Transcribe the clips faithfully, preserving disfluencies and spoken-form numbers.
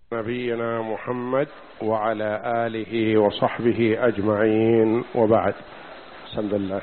نبينا محمد وعلى آله وصحبه أجمعين، وبعد. بسم الله.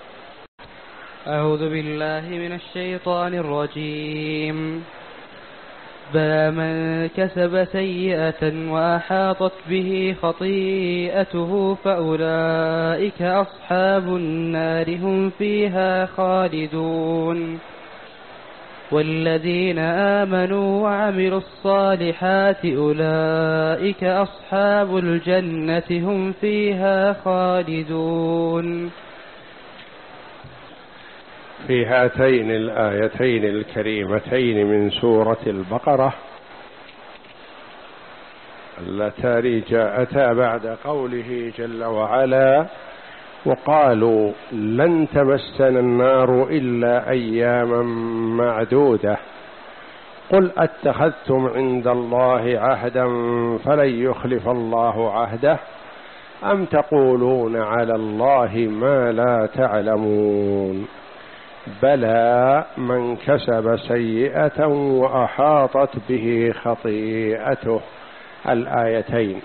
أعوذ بالله من الشيطان الرجيم. بلى من كسب سيئة وأحاطت به خطيئته فأولئك أصحاب النار هم فيها خالدون. والذين آمنوا وعملوا الصالحات أولئك أصحاب الجنة هم فيها خالدون. في هاتين الآيتين الكريمتين من سورة البقرة اللتان جاءتا بعد قوله جل وعلا: وقالوا لن تمسنا النار إلا أياما معدودة قل أتخذتم عند الله عهدا فلن يخلف الله عهده أم تقولون على الله ما لا تعلمون بلى من كسب سيئة وأحاطت به خطيئته. الآيتين.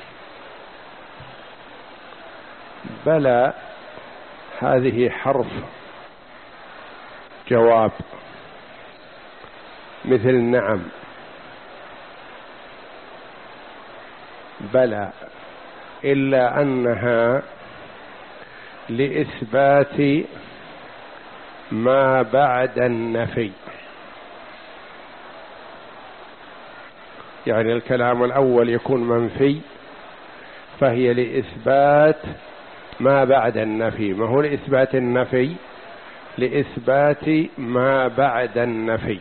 بلى هذه حرف جواب مثل نعم. بلى إلا أنها لإثبات ما بعد النفي، يعني الكلام الأول يكون منفي فهي لإثبات ما بعد النفي، ما هو لإثبات النفي، لإثبات ما بعد النفي.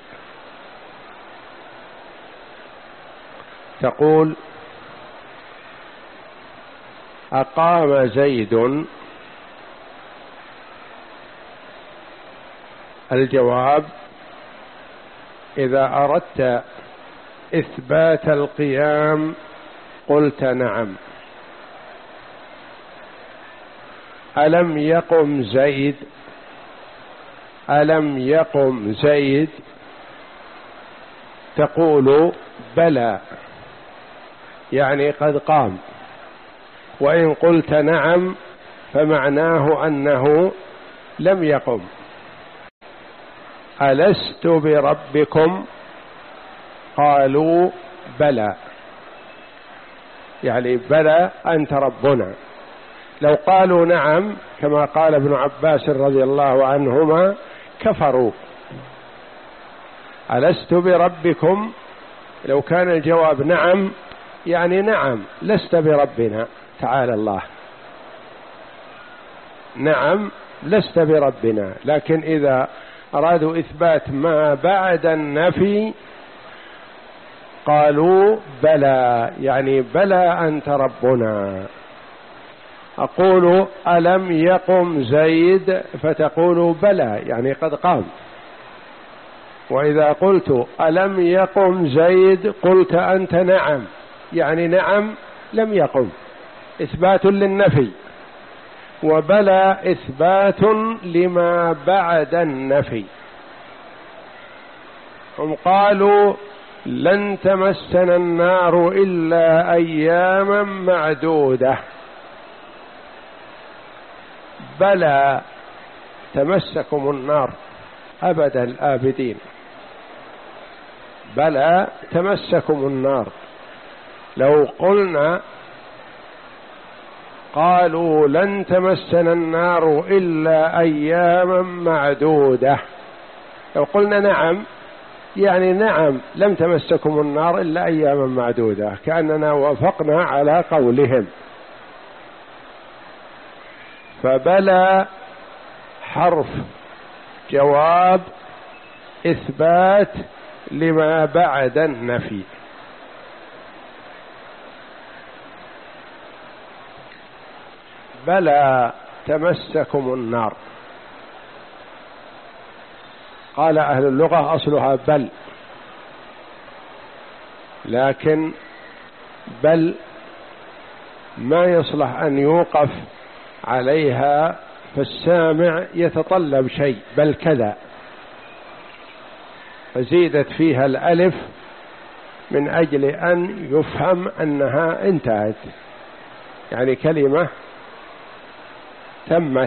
تقول: أقام زيد. الجواب: إذا أردت إثبات القيام قلت نعم. ألم يقم زيد؟ ألم يقم زيد؟ تقول بلى، يعني قد قام. وإن قلت نعم فمعناه أنه لم يقم. ألست بربكم؟ قالوا بلى، يعني بلى أنت ربنا. لو قالوا نعم كما قال ابن عباس رضي الله عنهما كفروا. ألست بربكم؟ لو كان الجواب نعم يعني نعم لست بربنا، تعالى الله، نعم لست بربنا. لكن إذا أرادوا إثبات ما بعد النفي قالوا بلى، يعني بلى أنت ربنا. أقول ألم يقم زيد؟ فتقول بلى، يعني قد قام. وإذا قلت ألم يقم زيد قلت أنت نعم، يعني نعم لم يقم، إثبات للنفي. وبلى إثبات لما بعد النفي. هم قالوا لن تمسنا النار إلا أياما معدودة. بلى تمسكم النار أبد الآبدين، بلى تمسكم النار. لو قلنا قالوا لن تمسنا النار إلا أياما معدودة، لو قلنا نعم يعني نعم لم تمسكم النار إلا أياما معدودة، كأننا وافقنا على قولهم. فبلى حرف جواب إثبات لما بعد النفي. بلى تمسكم النار. قال أهل اللغة أصلها بل، لكن بل ما يصلح أن يوقف عليها، فالسامع يتطلب شيء، بل كذا، فزيدت فيها الألف من أجل أن يفهم أنها انتهت، يعني كلمة تمت.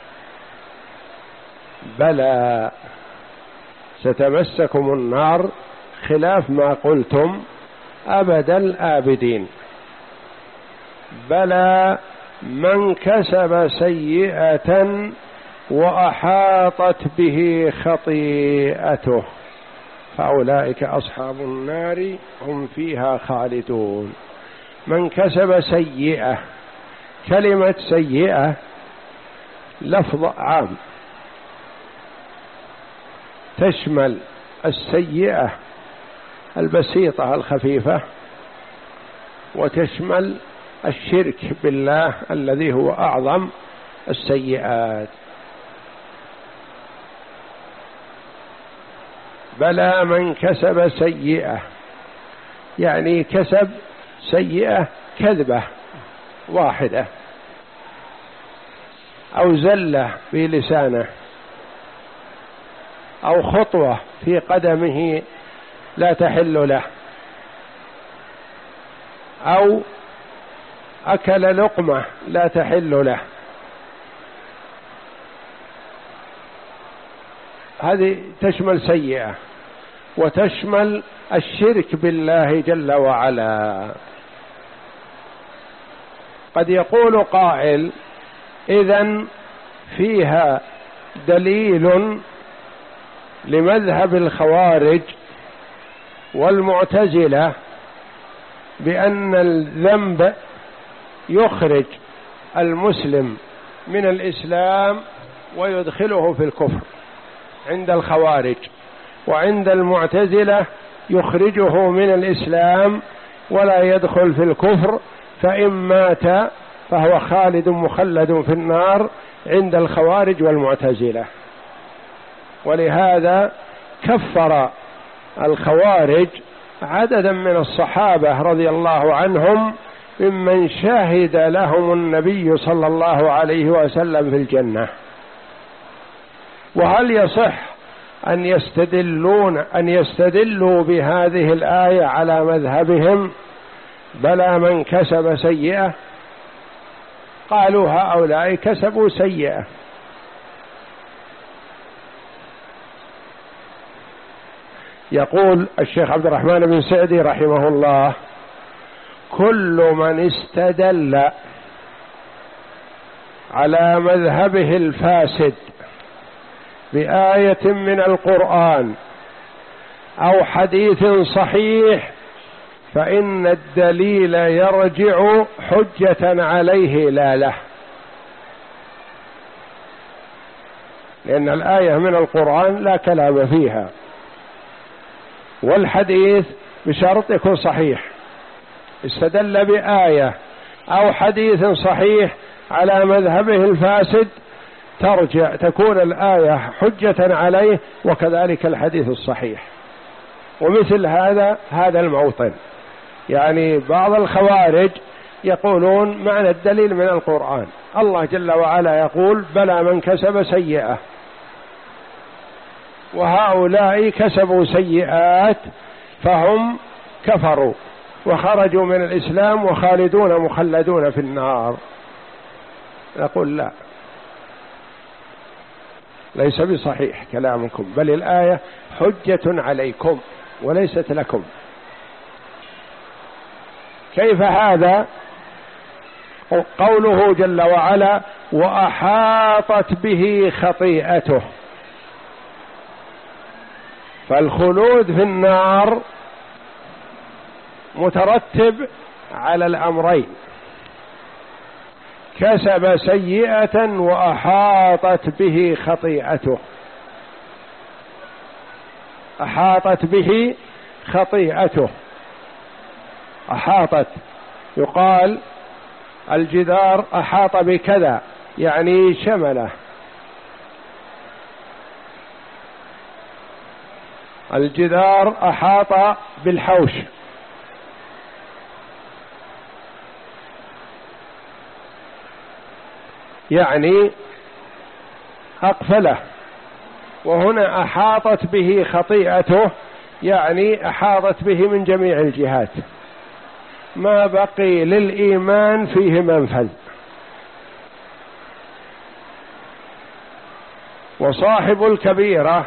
بلى ستمسكم النار خلاف ما قلتم أبد الآبدين. بلى من كسب سيئة وأحاطت به خطيئته فأولئك أصحاب النار هم فيها خالدون. من كسب سيئة، كلمة سيئة لفظ عام تشمل السيئة البسيطة الخفيفة، وتشمل الشرك بالله الذي هو أعظم السيئات. بلى من كسب سيئة، يعني كسب سيئة كذبة واحدة، أو زلة في لسانه، أو خطوة في قدمه لا تحل له، أو أكل لقمة لا تحل له. هذه تشمل سيئة، وتشمل الشرك بالله جل وعلا. قد يقول قائل إذن فيها دليل لمذهب الخوارج والمعتزلة بأن الذنب يخرج المسلم من الإسلام ويدخله في الكفر عند الخوارج، وعند المعتزلة يخرجه من الإسلام ولا يدخل في الكفر، فإن مات فهو خالد مخلد في النار عند الخوارج والمعتزلة. ولهذا كفر الخوارج عددا من الصحابة رضي الله عنهم ممن شهد لهم النبي صلى الله عليه وسلم في الجنة. وهل يصح أن يستدلون أن يستدلوا بهذه الآية على مذهبهم بلى من كسب سيئة؟ قالوا هؤلاء كسبوا سيئة. يقول الشيخ عبد الرحمن بن سعدي رحمه الله: كل من استدل على مذهبه الفاسد بآية من القرآن أو حديث صحيح فإن الدليل يرجع حجة عليه لا له، لأن الآية من القرآن لا كلام فيها، والحديث بشرط يكون صحيح. استدل بآية أو حديث صحيح على مذهبه الفاسد ترجع تكون الآية حجة عليه، وكذلك الحديث الصحيح. ومثل هذا هذا الموطن، يعني بعض الخوارج يقولون معنى الدليل من القرآن، الله جل وعلا يقول بلى من كسب سيئة، وهؤلاء كسبوا سيئات فهم كفروا وخرجوا من الإسلام وخالدون مخلدون في النار. نقول لا، ليس بصحيح كلامكم، بل الآية حجة عليكم وليست لكم. كيف هذا؟ قوله جل وعلا: وأحاطت به خطيئته. فالخلود في النار مترتب على الأمرين: كسب سيئة وأحاطت به خطيئته. أحاطت به خطيئته. أحاطت يقال الجدار أحاط بكذا، يعني شمله. الجدار أحاط بالحوش. يعني أقفله. وهنا أحاطت به خطيئته يعني أحاطت به من جميع الجهات، ما بقي للإيمان فيه منفذ. وصاحب الكبيرة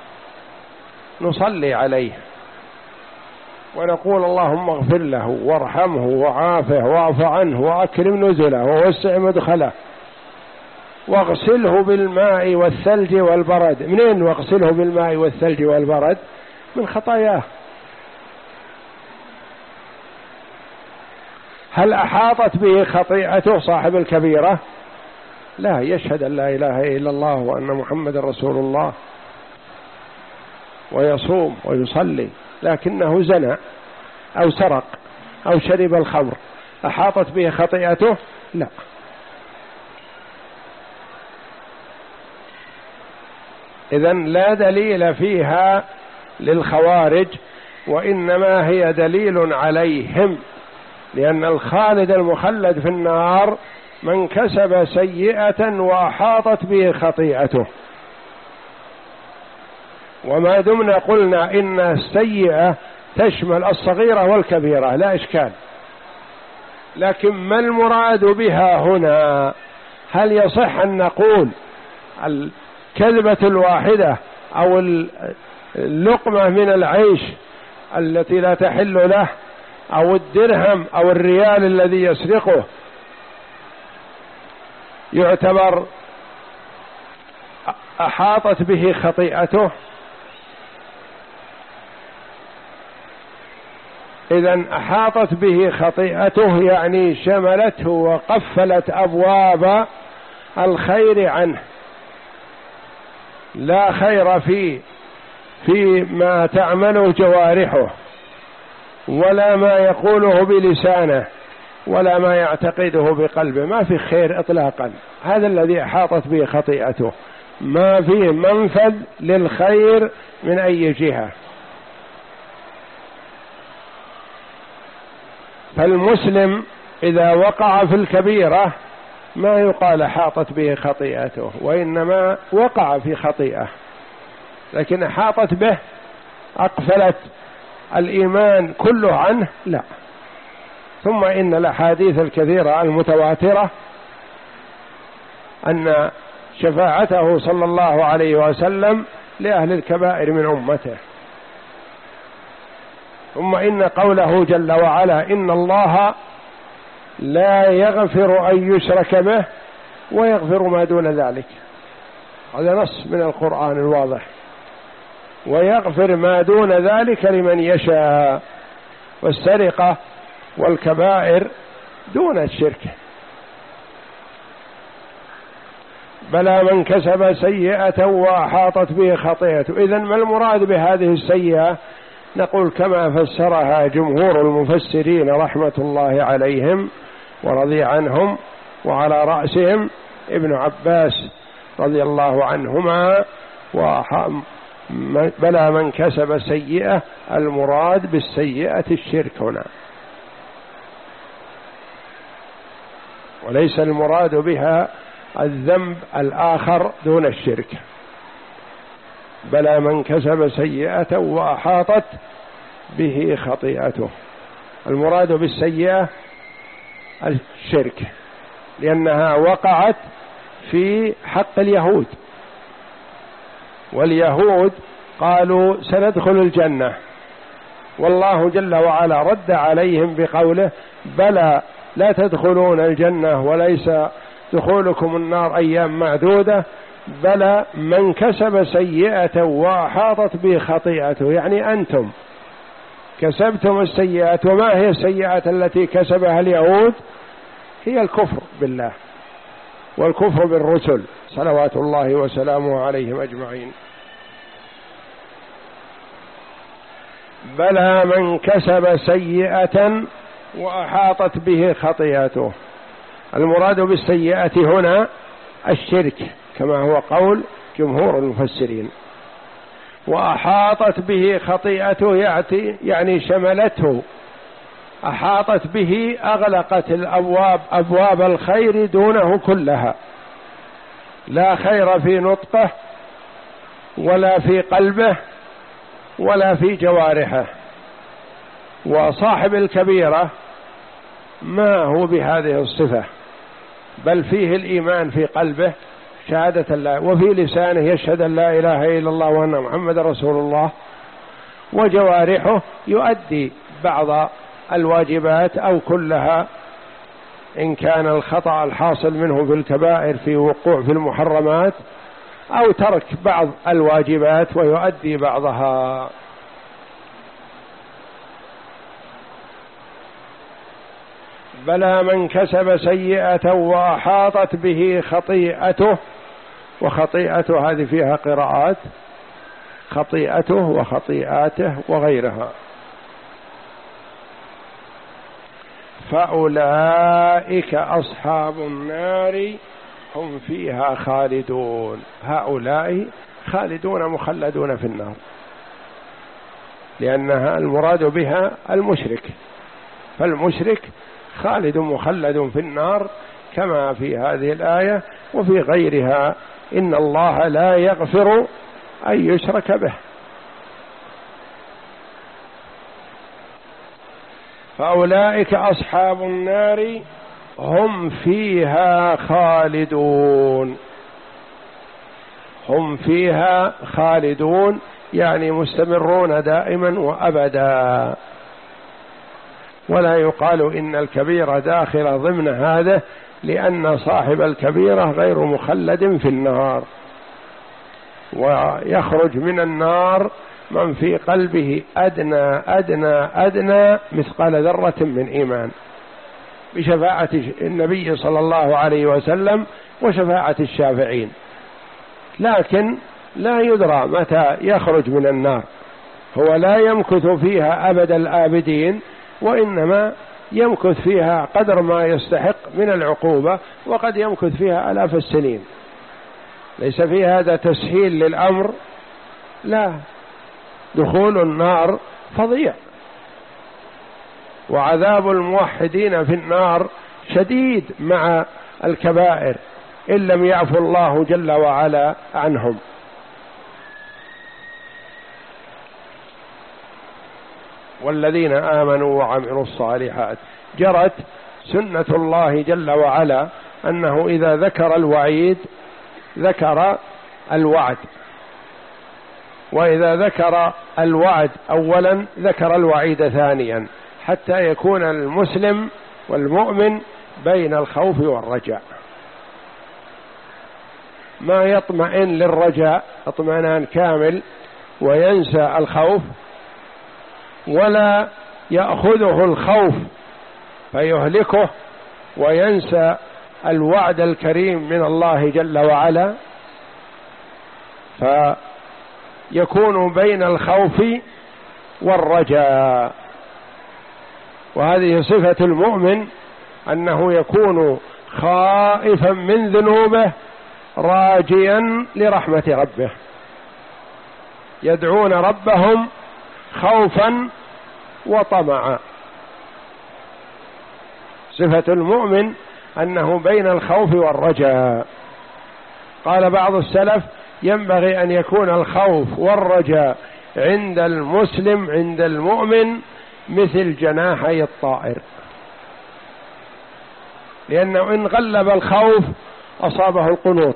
نصلي عليه ونقول اللهم اغفر له وارحمه وعافه واعف عنه وأكرم نزله ووسع مدخله واغسله بالماء والثلج والبرد. منين واغسله بالماء والثلج والبرد؟ من خطاياه. هل أحاطت به خطيئته صاحب الكبيرة؟ لا، يشهد أن لا إله إلا الله وأن محمد رسول الله ويصوم ويصلي، لكنه زنى أو سرق أو شرب الخمر، أحاطت به خطيئته؟ لا. إذن لا دليل فيها للخوارج، وإنما هي دليل عليهم، لأن الخالد المخلد في النار من كسب سيئة وأحاطت به خطيئته. وما دمنا قلنا إن السيئة تشمل الصغيرة والكبيرة لا إشكال، لكن ما المراد بها هنا؟ هل يصح أن نقول الكذبة الواحدة أو اللقمة من العيش التي لا تحل له أو الدرهم أو الريال الذي يسرقه يعتبر أحاطت به خطيئته؟ إذن أحاطت به خطيئته يعني شملته وقفلت أبواب الخير عنه، لا خير فيه في ما تعمله جوارحه ولا ما يقوله بلسانه ولا ما يعتقده بقلبه، ما في خير إطلاقا. هذا الذي أحاطت به خطيئته، ما فيه منفذ للخير من أي جهة. فالمسلم إذا وقع في الكبيرة ما يقال أحاطت به خطيئته، وإنما وقع في خطيئة، لكن أحاطت به أقفلت الإيمان كله عنه لا. ثم إن الأحاديث الكثيرة المتواترة أن شفاعته صلى الله عليه وسلم لأهل الكبائر من أمته. ثم إن قوله جل وعلا إن الله لا يغفر أن يشرك به ويغفر ما دون ذلك، هذا نص من القرآن الواضح، ويغفر ما دون ذلك لمن يشاء. والسرقة والكبائر دون الشرك. بلى من كسب سيئة وأحاطت به خطيئته. إذن ما المراد بهذه السيئة؟ نقول كما فسرها جمهور المفسرين رحمة الله عليهم ورضي عنهم، وعلى رأسهم ابن عباس رضي الله عنهما. بلى من كسب سيئة، المراد بالسيئة الشرك هنا، وليس المراد بها الذنب الآخر دون الشرك. بلى من كسب سيئة وأحاطت به خطيئته، المراد بالسيئة الشرك، لأنها وقعت في حق اليهود، واليهود قالوا سندخل الجنة، والله جل وعلا رد عليهم بقوله بلى لا تدخلون الجنة وليس دخولكم النار أيام معدودة، بلى من كسب سيئة وأحاطت به خطيئته، يعني أنتم كسبتم السيئات. وما هي السيئات التي كسبها اليهود؟ هي الكفر بالله والكفر بالرسل صلوات الله وسلامه عليهم أجمعين. بلى من كسب سيئة وأحاطت به خطيئته، المراد بالسيئة هنا الشرك كما هو قول جمهور المفسرين. وأحاطت به خطيئته يأتي يعني شملته، أحاطت به أغلقت الأبواب، أبواب الخير دونه كلها، لا خير في نطقه ولا في قلبه ولا في جوارحه. وصاحب الكبيرة ما هو بهذه الصفة، بل فيه الإيمان في قلبه شهادة الله، وفي لسانه يشهد أن لا إله إلا الله وأن محمد رسول الله، وجوارحه يؤدي بعض الواجبات أو كلها إن كان الخطأ الحاصل منه في الكبائر في وقوع في المحرمات، أو ترك بعض الواجبات ويؤدي بعضها. بلى من كسب سيئة وأحاطت به خطيئته، وخطيئته هذه فيها قراءات، خطيئته وخطيئاته وغيرها، فأولئك أصحاب النار هم فيها خالدون. هؤلاء خالدون مخلدون في النار، لأنها المراد بها المشرك، فالمشرك خالد مخلد في النار كما في هذه الآية وفي غيرها: إن الله لا يغفر أن يشرك به. فأولئك أصحاب النار هم فيها خالدون. هم فيها خالدون يعني مستمرون دائما وأبدا، ولا يقال إن الكبيرة داخل ضمن هذا، لأن صاحب الكبيرة غير مخلد في النار، ويخرج من النار من في قلبه أدنى أدنى أدنى مثقال ذرة من إيمان، بشفاعة النبي صلى الله عليه وسلم وشفاعة الشافعين، لكن لا يدرى متى يخرج من النار. هو لا يمكث فيها أبد الآبدين، وإنما يمكث فيها قدر ما يستحق من العقوبة، وقد يمكث فيها آلاف السنين. ليس في هذا تسهيل للأمر، لا، دخول النار فظيع، وعذاب الموحدين في النار شديد مع الكبائر إن لم يعفو الله جل وعلا عنهم. والذين آمنوا وعملوا الصالحات، جرت سنة الله جل وعلا أنه إذا ذكر الوعيد ذكر الوعد، وإذا ذكر الوعد أولا ذكر الوعيد ثانيا، حتى يكون المسلم والمؤمن بين الخوف والرجاء، ما يطمئن للرجاء اطمئنان كامل وينسى الخوف، ولا يأخذه الخوف فيهلكه وينسى الوعد الكريم من الله جل وعلا، فيكون بين الخوف والرجاء. وهذه صفة المؤمن، أنه يكون خائفا من ذنوبه راجيا لرحمة ربه، يدعون ربهم خوفا وطمعا. صفة المؤمن أنه بين الخوف والرجاء. قال بعض السلف: ينبغي أن يكون الخوف والرجاء عند المسلم عند المؤمن مثل جناحي الطائر، لأنه إن غلب الخوف أصابه القنوط،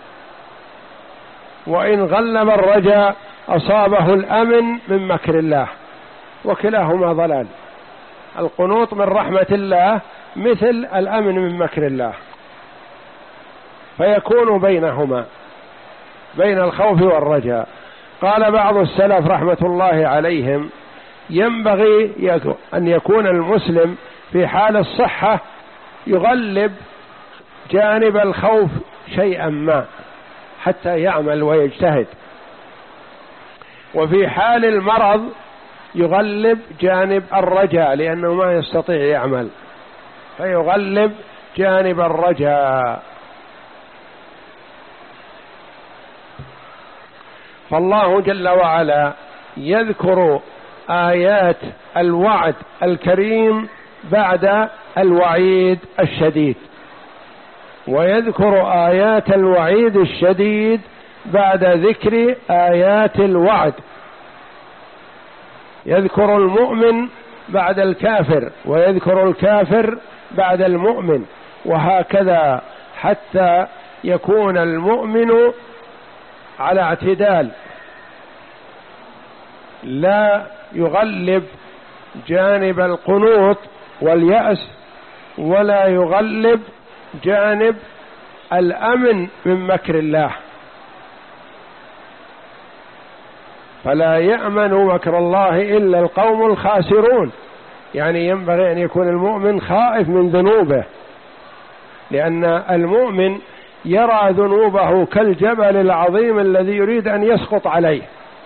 وإن غلب الرجاء أصابه الأمن من مكر الله، وكلاهما ضلال. القنوط من رحمة الله مثل الأمن من مكر الله، فيكون بينهما بين الخوف والرجاء. قال بعض السلف رحمة الله عليهم: ينبغي أن يكون المسلم في حال الصحة يغلب جانب الخوف شيئا ما حتى يعمل ويجتهد، وفي حال المرض يغلب جانب الرجاء لأنه ما يستطيع يعمل، فيغلب جانب الرجاء. فالله جل وعلا يذكر آيات الوعد الكريم بعد الوعيد الشديد، ويذكر آيات الوعيد الشديد بعد ذكر آيات الوعد، يذكر المؤمن بعد الكافر، ويذكر الكافر بعد المؤمن، وهكذا حتى يكون المؤمن على اعتدال، لا يغلب جانب القنوط واليأس، ولا يغلب جانب الأمن من مكر الله. فلا يأمن مكر الله إلا القوم الخاسرون، يعني ينبغي أن يكون المؤمن خائف من ذنوبه، لأن المؤمن يرى ذنوبه كالجبل العظيم الذي يريد أن يسقط عليه،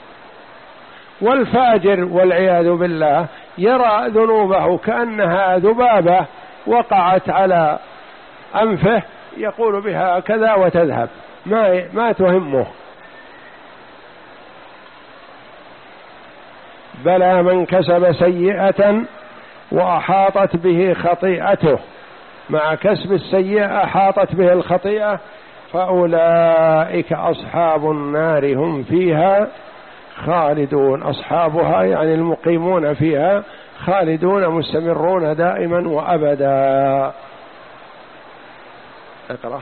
والفاجر والعياذ بالله يرى ذنوبه كأنها ذبابة وقعت على أنفه يقول بها كذا وتذهب، ما ما تهمه. بلى من كسب سيئة وأحاطت به خطيئته، مع كسب السيئة أحاطت به الخطيئة، فأولئك أصحاب النار هم فيها خالدون. أصحابها يعني المقيمون فيها، خالدون مستمرون دائما وأبدا. اقرأ.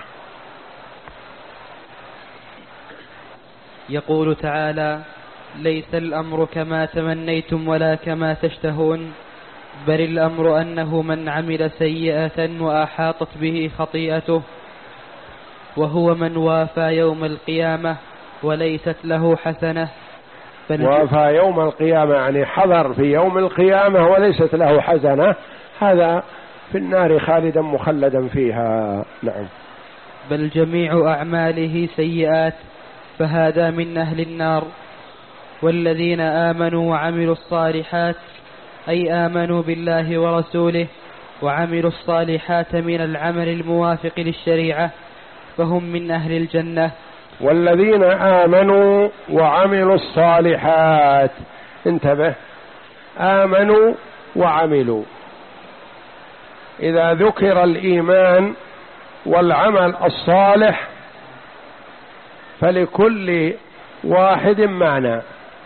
يقول تعالى: ليس الأمر كما تمنيتم ولا كما تشتهون، بل الأمر أنه من عمل سيئة وأحاطت به خطيئته وهو من وافى يوم القيامة وليست له حسنة. وافى يوم القيامة يعني حضر في يوم القيامة وليست له حسنة، هذا في النار خالدا مخلدا فيها. نعم. بل جميع أعماله سيئات، فهذا من أهل النار. والذين آمنوا وعملوا الصالحات، أي آمنوا بالله ورسوله وعملوا الصالحات من العمل الموافق للشريعة، فهم من أهل الجنة. والذين آمنوا وعملوا الصالحات، انتبه، آمنوا وعملوا. إذا ذكر الإيمان والعمل الصالح فلكل واحد معنى،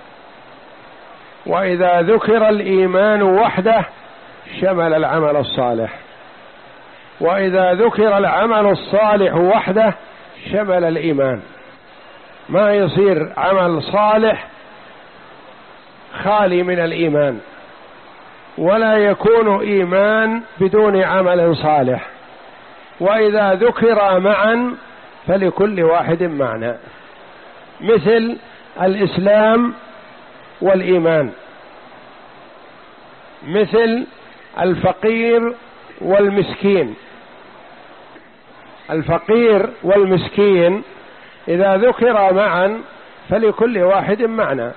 وإذا ذكر الإيمان وحده شمل العمل الصالح، وإذا ذكر العمل الصالح وحده شمل الإيمان. ما يصير عمل صالح خالي من الإيمان، ولا يكون إيمان بدون عمل صالح. وإذا ذكر معا فلكل واحد معنى، مثل الإسلام والإيمان، مثل الفقير والمسكين. الفقير والمسكين إذا ذكر معا فلكل واحد معنى،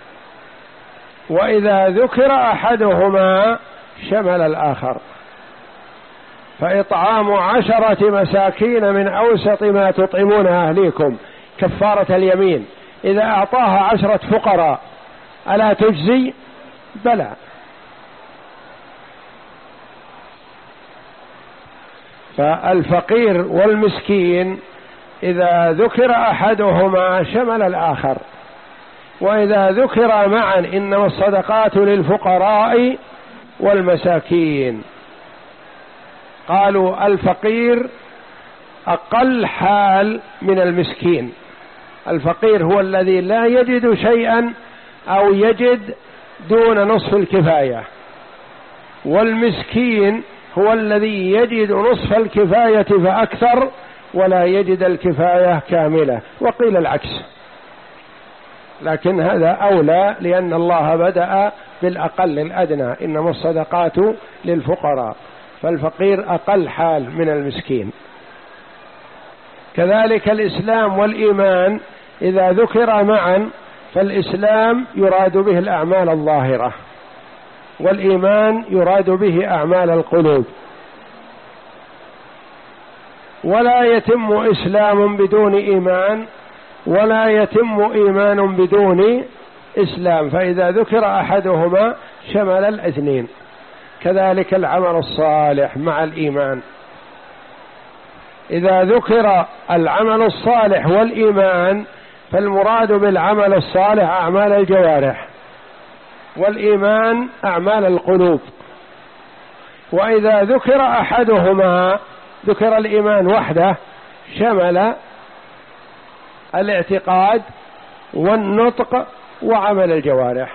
وإذا ذكر أحدهما شمل الآخر. فإطعام عشرة مساكين من أوسط ما تطعمون أهليكم كفارة اليمين، إذا أعطاها عشرة فقراء ألا تجزي؟ بلى. فالفقير والمسكين إذا ذكر أحدهما شمل الآخر، وإذا ذكر معا إنما الصدقات للفقراء والمساكين. قالوا الفقير أقل حال من المسكين. الفقير هو الذي لا يجد شيئا أو يجد دون نصف الكفاية، والمسكين هو الذي يجد نصف الكفاية فأكثر ولا يجد الكفاية كاملة، وقيل العكس، لكن هذا أولى لأن الله بدأ بالأقل الأدنى، إنما الصدقات للفقراء، فالفقير أقل حال من المسكين. كذلك الإسلام والإيمان إذا ذكر معا فالإسلام يراد به الأعمال الظاهرة، والإيمان يراد به أعمال القلوب. ولا يتم إسلام بدون إيمان، ولا يتم إيمان بدون إسلام، فإذا ذكر أحدهما شمل الاثنين. كذلك العمل الصالح مع الإيمان، إذا ذكر العمل الصالح والإيمان فالمراد بالعمل الصالح أعمال الجوارح، والإيمان أعمال القلوب، وإذا ذكر أحدهما ذكر الإيمان وحده شمل الاعتقاد والنطق وعمل الجوارح،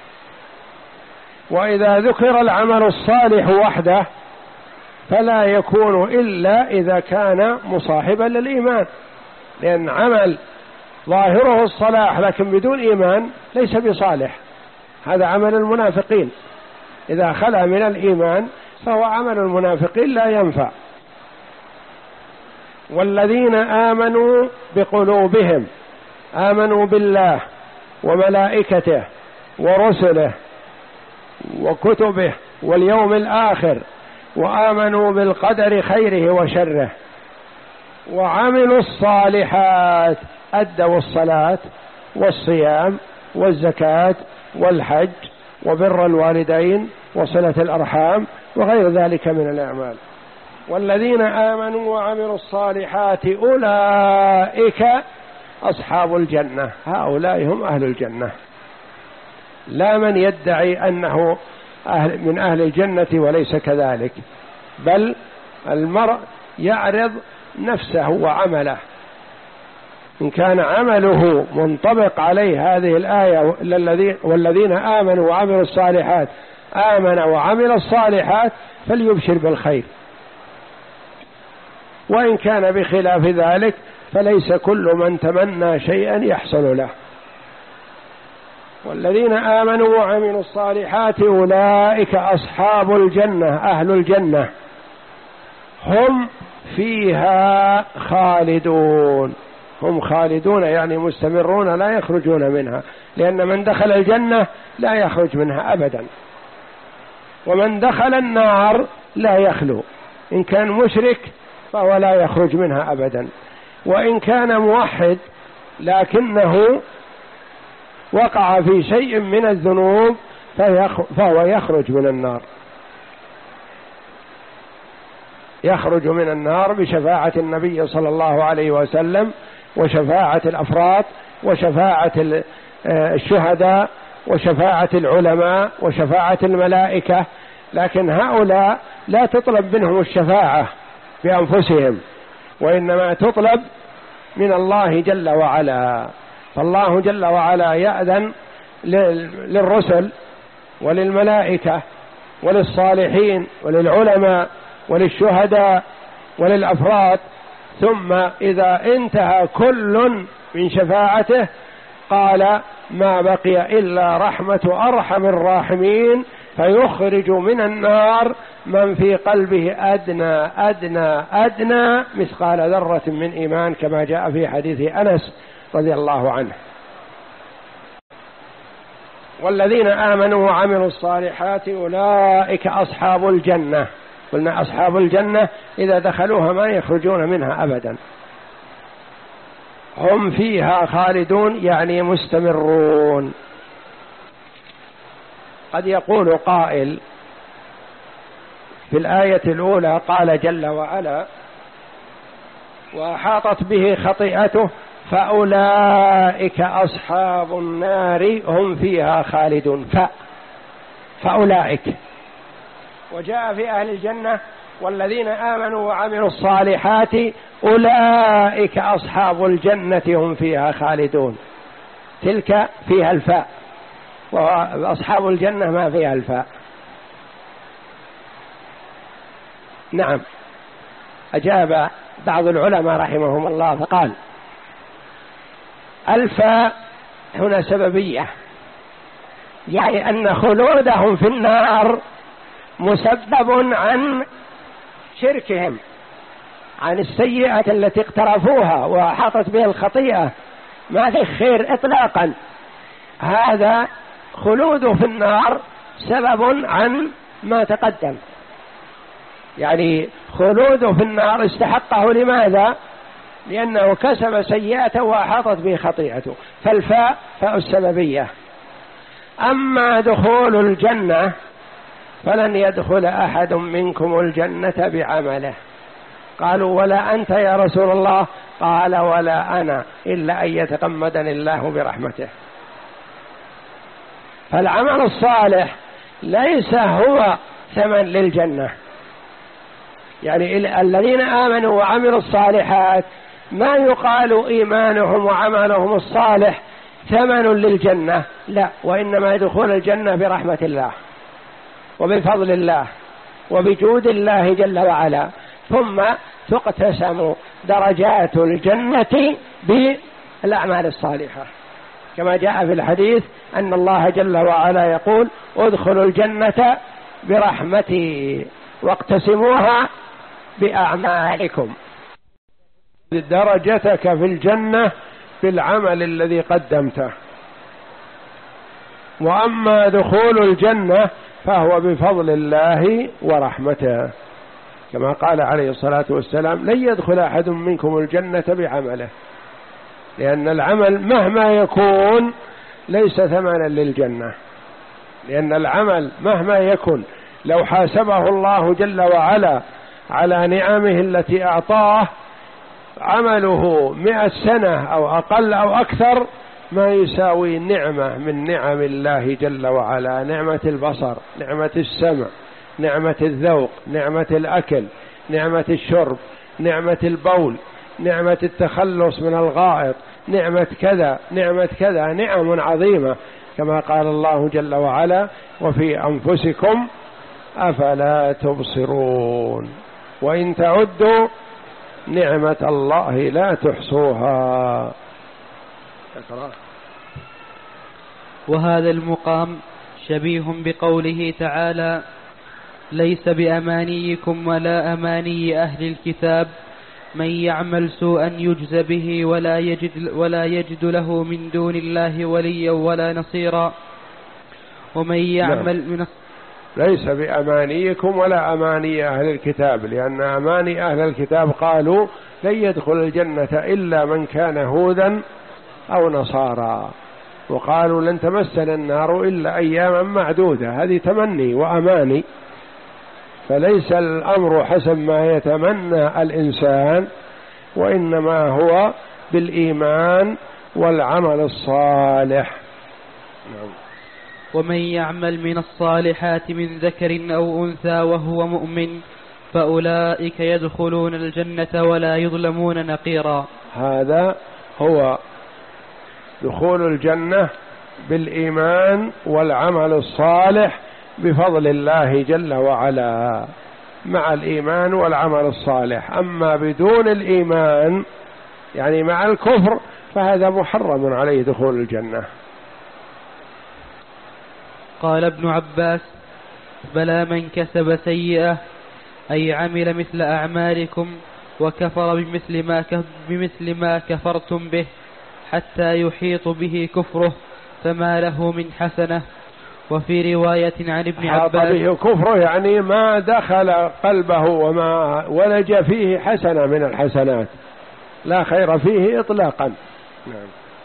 وإذا ذكر العمل الصالح وحده فلا يكون إلا إذا كان مصاحبا للإيمان، لأن عمل ظاهره الصلاح لكن بدون إيمان ليس بصالح، هذا عمل المنافقين، إذا خلا من الإيمان فهو عمل المنافقين لا ينفع. والذين آمنوا بقلوبهم، آمنوا بالله وملائكته ورسله وكتبه واليوم الآخر، وآمنوا بالقدر خيره وشره، وعملوا الصالحات، أدوا الصلاة والصيام والزكاة والحج وبر الوالدين وصلة الأرحام وغير ذلك من الأعمال. والذين آمنوا وعملوا الصالحات أولئك أصحاب الجنة، هؤلاء هم أهل الجنة، لا من يدعي أنه أهل من أهل الجنة وليس كذلك، بل المرء يعرض نفسه وعمله، إن كان عمله منطبق عليه هذه الآية والذين آمنوا وعملوا الصالحات، آمن وعمل الصالحات فليبشر بالخير، وإن كان بخلاف ذلك فليس كل من تمنى شيئا يحصل له. والذين آمنوا وعملوا الصالحات أولئك أصحاب الجنة، أهل الجنة، هم فيها خالدون، هم خالدون يعني مستمرون لا يخرجون منها، لأن من دخل الجنة لا يخرج منها أبدا، ومن دخل النار لا يخلو، إن كان مشرك فهو لا يخرج منها أبدا، وإن كان موحد لكنه وقع في شيء من الذنوب فهو يخرج من النار، يخرج من النار بشفاعة النبي صلى الله عليه وسلم وشفاعة الأفراد وشفاعة الشهداء وشفاعة العلماء وشفاعة الملائكة، لكن هؤلاء لا تطلب منهم الشفاعة بأنفسهم، وإنما تطلب من الله جل وعلا. فالله جل وعلا يأذن للرسل وللملائكة وللصالحين وللعلماء وللشهداء وللأفراد، ثم إذا انتهى كل من شفاعته قال ما بقي إلا رحمة أرحم الراحمين، فيخرج من النار من في قلبه أدنى أدنى أدنى مثقال ذرة من إيمان، كما جاء في حديث أنس رضي الله عنه. والذين آمنوا وعملوا الصالحات أولئك أصحاب الجنة، قلنا أصحاب الجنة إذا دخلوها ما يخرجون منها أبدا، هم فيها خالدون يعني مستمرون. قد يقول قائل في الآية الأولى قال جل وعلا وأحاطت به خطيئته فأولئك أصحاب النار هم فيها خالدون، ف فأولئك، وجاء في أهل الجنة والذين آمنوا وعملوا الصالحات أولئك أصحاب الجنة هم فيها خالدون، تلك فيها الفاء وأصحاب الجنة ما فيها الفاء. نعم، أجاب بعض العلماء رحمهم الله فقال الفاء هنا سببية، يعني أن خلودهم في النار مسبب عن شركهم، عن السيئة التي اقترفوها وأحاطت بها الخطيئة، ما في خير إطلاقا، هذا خلوده في النار سبب عن ما تقدم، يعني خلوده في النار استحقه، لماذا؟ لأنه كسب سيئته وأحاطت به خطيئته، فالفاء فاء السببية. أما دخول الجنة فلن يدخل أحد منكم الجنة بعمله، قالوا ولا أنت يا رسول الله؟ قال ولا أنا إلا أن يتغمدني الله برحمته. فالعمل الصالح ليس هو ثمن للجنة، يعني الذين آمنوا وعملوا الصالحات ما يقال إيمانهم وعملهم الصالح ثمن للجنة، لا، وإنما يدخل الجنة برحمة الله وبفضل الله وبجود الله جل وعلا، ثم تقتسم درجات الجنة بالأعمال الصالحة، كما جاء في الحديث أن الله جل وعلا يقول ادخلوا الجنة برحمتي واقتسموها بأعمالكم. درجتك في الجنة بالعمل الذي قدمته، وأما دخول الجنة فهو بفضل الله ورحمته، كما قال عليه الصلاة والسلام لن يدخل أحد منكم الجنة بعمله، لأن العمل مهما يكون ليس ثمنا للجنة، لأن العمل مهما يكن لو حاسبه الله جل وعلا على نعمه التي أعطاه عمله مئة سنة أو أقل أو أكثر ما يساوي نعمة من نعم الله جل وعلا، نعمة البصر، نعمة السمع، نعمة الذوق، نعمة الأكل، نعمة الشرب، نعمة البول، نعمة التخلص من الغائط، نعمة كذا نعمة كذا، نعم عظيمة، كما قال الله جل وعلا وفي أنفسكم أفلا تبصرون وإن تعدوا نعمة الله لا تحصوها. وهذا المقام شبيه بقوله تعالى ليس بأمانيكم ولا أماني أهل الكتاب من يعمل سوءا يجز به ولا يجد, ولا يجد له من دون الله وليا ولا نصيرا. ومن يعمل من ليس بأمانيكم ولا أماني أهل الكتاب، لأن أماني أهل الكتاب قالوا لن يدخل الجنة إلا من كان هودا أو نصارى، وقالوا لن تمسنا النار إلا أياما معدودة، هذه تمني وأماني، فليس الأمر حسب ما يتمنى الإنسان، وإنما هو بالإيمان والعمل الصالح. ومن يعمل من الصالحات من ذكر أو أنثى وهو مؤمن فأولئك يدخلون الجنة ولا يظلمون نقيرا. هذا هو دخول الجنة بالإيمان والعمل الصالح بفضل الله جل وعلا مع الإيمان والعمل الصالح. أما بدون الإيمان يعني مع الكفر فهذا محرم عليه دخول الجنة. قال ابن عباس بلى من كسب سيئة أي عمل مثل أعمالكم وكفر بمثل ما, بمثل ما كفرتم به حتى يحيط به كفره فما له من حسنة. وفي رواية عن ابن عباس حاط به كفره يعني ما دخل قلبه وما ولج فيه حسنة من الحسنات، لا خير فيه إطلاقا. نعم.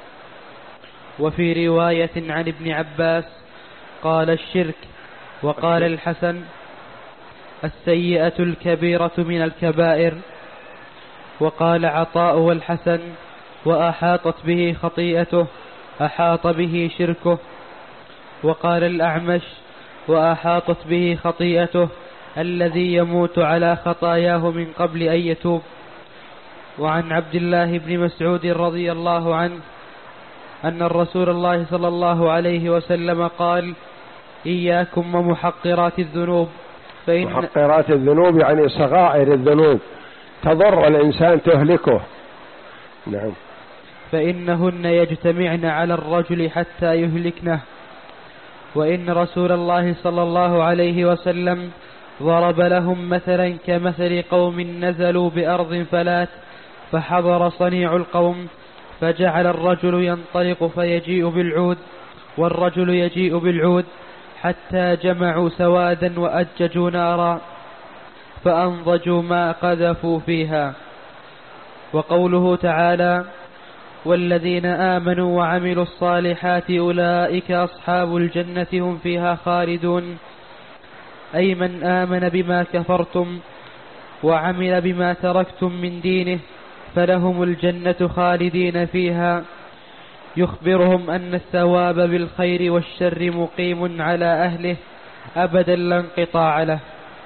وفي رواية عن ابن عباس قال الشرك. وقال الحسن السيئة الكبيرة من الكبائر. وقال عطاء والحسن وأحاطت به خطيئته أحاط به شركه. وقال الأعمش وأحاطت به خطيئته الذي يموت على خطاياه من قبل أن يتوب. وعن عبد الله بن مسعود رضي الله عنه أن الرسول الله صلى الله عليه وسلم قال إياكم ومحقرات الذنوب فإن محقرات الذنوب يعني صغائر الذنوب تضر الإنسان تهلكه. نعم. فإنهن يجتمعن على الرجل حتى يهلكنه. وإن رسول الله صلى الله عليه وسلم ضرب لهم مثلا كمثل قوم نزلوا بأرض فلات فحضر صنيع القوم فجعل الرجل ينطلق فيجيء بالعود والرجل يجيء بالعود حتى جمعوا سوادا وأججوا نارا فأنضجوا ما قذفوا فيها. وقوله تعالى والذين آمنوا وعملوا الصالحات أولئك أصحاب الجنة هم فيها خالدون، أي من آمن بما كفرتم وعمل بما تركتم من دينه فلهم الجنة خالدين فيها يخبرهم أن الثواب بالخير والشر مقيم على أهله أبدا لا انقطاع له.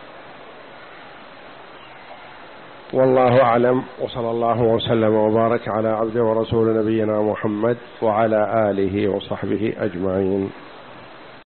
والله أعلم، وصلى الله وسلم وبارك على عبده ورسول نبينا محمد وعلى آله وصحبه أجمعين.